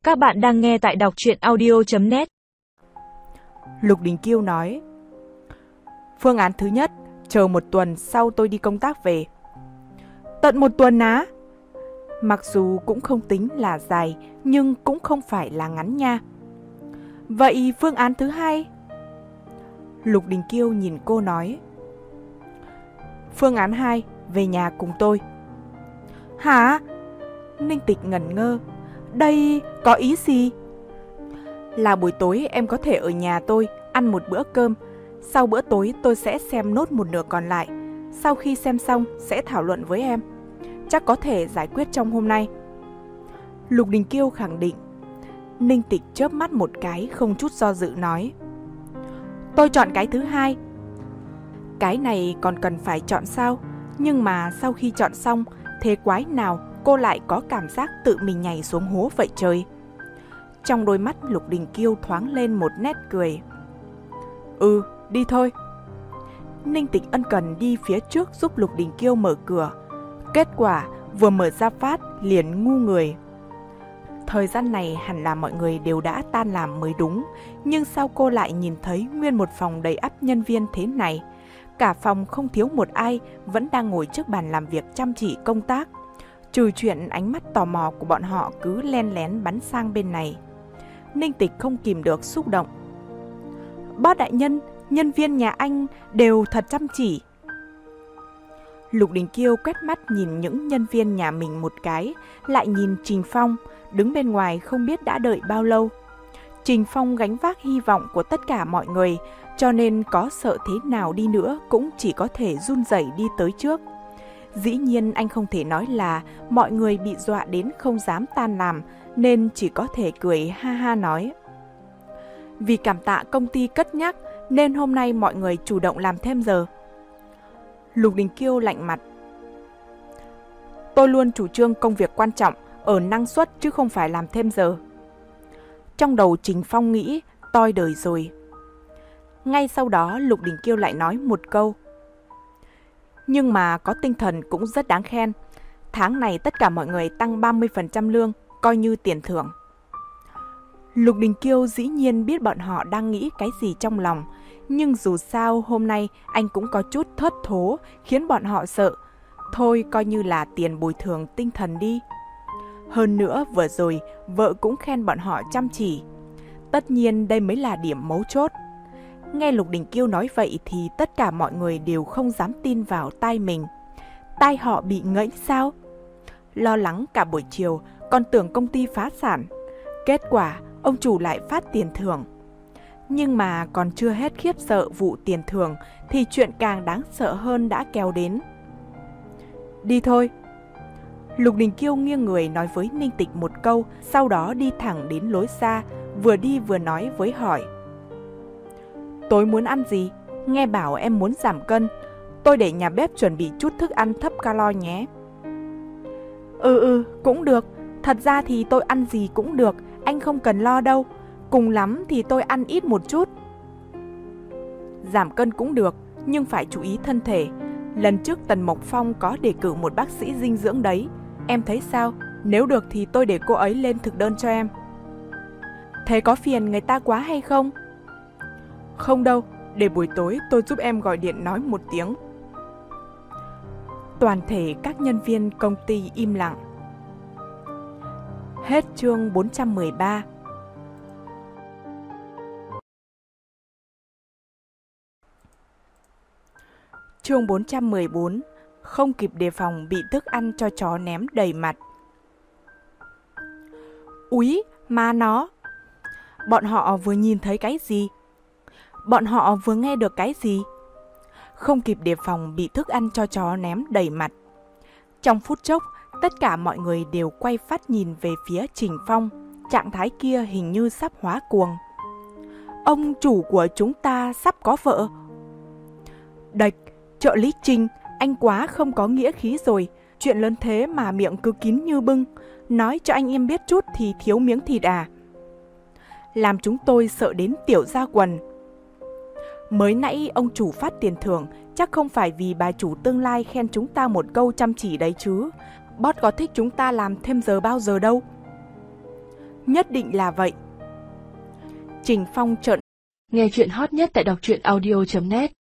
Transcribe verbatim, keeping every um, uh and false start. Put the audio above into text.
Các bạn đang nghe tại đọc truyện audio chấm net. Lục Đình Kiêu nói: Phương án thứ nhất, chờ một tuần sau tôi đi công tác về. Tận một tuần á? Mặc dù cũng không tính là dài, nhưng cũng không phải là ngắn nha. Vậy phương án thứ hai? Lục Đình Kiêu nhìn cô nói: Phương án hai, về nhà cùng tôi. Hả? Ninh Tịch ngẩn ngơ. Đây có ý gì? Là buổi tối em có thể ở nhà tôi ăn một bữa cơm. Sau bữa tối tôi sẽ xem nốt một nửa còn lại. Sau khi xem xong sẽ thảo luận với em. Chắc có thể giải quyết trong hôm nay. Lục Đình Kiêu khẳng định. Ninh Tịch chớp mắt một cái, không chút do dự nói: Tôi chọn cái thứ hai. Cái này còn cần phải chọn sao? Nhưng mà sau khi chọn xong, thế quái nào cô lại có cảm giác tự mình nhảy xuống hố vậy trời? Trong đôi mắt Lục Đình Kiêu thoáng lên một nét cười. Ừ, đi thôi. Ninh Tịch ân cần đi phía trước giúp Lục Đình Kiêu mở cửa. Kết quả vừa mở ra phát liền ngu người. Thời gian này hẳn là mọi người đều đã tan làm mới đúng, nhưng sao cô lại nhìn thấy nguyên một phòng đầy ắp nhân viên thế này? Cả phòng không thiếu một ai vẫn đang ngồi trước bàn làm việc chăm chỉ công tác, trừ chuyện ánh mắt tò mò của bọn họ cứ len lén bắn sang bên này. Ninh Tịch không kìm được xúc động. Bác đại nhân, nhân viên nhà anh đều thật chăm chỉ. Lục Đình Kiêu quét mắt nhìn những nhân viên nhà mình một cái, lại nhìn Trình Phong, đứng bên ngoài không biết đã đợi bao lâu. Trình Phong gánh vác hy vọng của tất cả mọi người, cho nên có sợ thế nào đi nữa cũng chỉ có thể run rẩy đi tới trước. Dĩ nhiên anh không thể nói là mọi người bị dọa đến không dám tan làm, nên chỉ có thể cười ha ha nói: Vì cảm tạ công ty cất nhắc nên hôm nay mọi người chủ động làm thêm giờ. Lục Đình Kiêu lạnh mặt: Tôi luôn chủ trương công việc quan trọng ở năng suất chứ không phải làm thêm giờ. Trong đầu Trình Phong nghĩ toi đời rồi. Ngay sau đó Lục Đình Kiêu lại nói một câu: Nhưng mà có tinh thần cũng rất đáng khen. Tháng này tất cả mọi người tăng ba mươi phần trăm lương, coi như tiền thưởng. Lục Đình Kiêu dĩ nhiên biết bọn họ đang nghĩ cái gì trong lòng, nhưng dù sao hôm nay anh cũng có chút thất thố khiến bọn họ sợ. Thôi coi như là tiền bồi thường tinh thần đi. Hơn nữa vừa rồi vợ cũng khen bọn họ chăm chỉ. Tất nhiên đây mới là điểm mấu chốt. Nghe Lục Đình Kiêu nói vậy thì tất cả mọi người đều không dám tin vào tai mình. Tai họ bị ngẫy sao? Lo lắng cả buổi chiều, còn tưởng công ty phá sản. Kết quả ông chủ lại phát tiền thưởng. Nhưng mà còn chưa hết khiếp sợ vụ tiền thưởng thì chuyện càng đáng sợ hơn đã kéo đến. Đi thôi. Lục Đình Kiêu nghiêng người nói với Ninh Tịch một câu, sau đó đi thẳng đến lối ra, vừa đi vừa nói với hỏi: Tối muốn ăn gì? Nghe bảo em muốn giảm cân. Tôi để nhà bếp chuẩn bị chút thức ăn thấp calo nhé. Ừ ừ, cũng được. Thật ra thì tôi ăn gì cũng được, anh không cần lo đâu. Cùng lắm thì tôi ăn ít một chút. Giảm cân cũng được, nhưng phải chú ý thân thể. Lần trước Tần Mộc Phong có đề cử một bác sĩ dinh dưỡng đấy. Em thấy sao? Nếu được thì tôi để cô ấy lên thực đơn cho em. Thế có phiền người ta quá hay không? Không đâu, để buổi tối tôi giúp em gọi điện nói một tiếng. Toàn thể các nhân viên công ty im lặng. Hết chương bốn trăm mười ba. Chương bốn trăm mười bốn. Không kịp đề phòng bị thức ăn cho chó ném đầy mặt. Úi, má nó! Bọn họ vừa nhìn thấy cái gì? Bọn họ vừa nghe được cái gì? Không kịp đề phòng bị thức ăn cho chó ném đầy mặt. Trong phút chốc, tất cả mọi người đều quay phát nhìn về phía Trình Phong. Trạng thái kia hình như sắp hóa cuồng. Ông chủ của chúng ta sắp có vợ. Đạch, trợ lý Trình, anh quá không có nghĩa khí rồi. Chuyện lớn thế mà miệng cứ kín như bưng. Nói cho anh em biết chút thì thiếu miếng thịt à? Làm chúng tôi sợ đến tiểu ra quần. Mới nãy ông chủ phát tiền thưởng chắc không phải vì bà chủ tương lai khen chúng ta một câu chăm chỉ đấy chứ. Boss có thích chúng ta làm thêm giờ bao giờ đâu. nhất định là vậy. Trình Phong trợn. Nghe chuyện hot nhất tại đọc truyện audio chấm net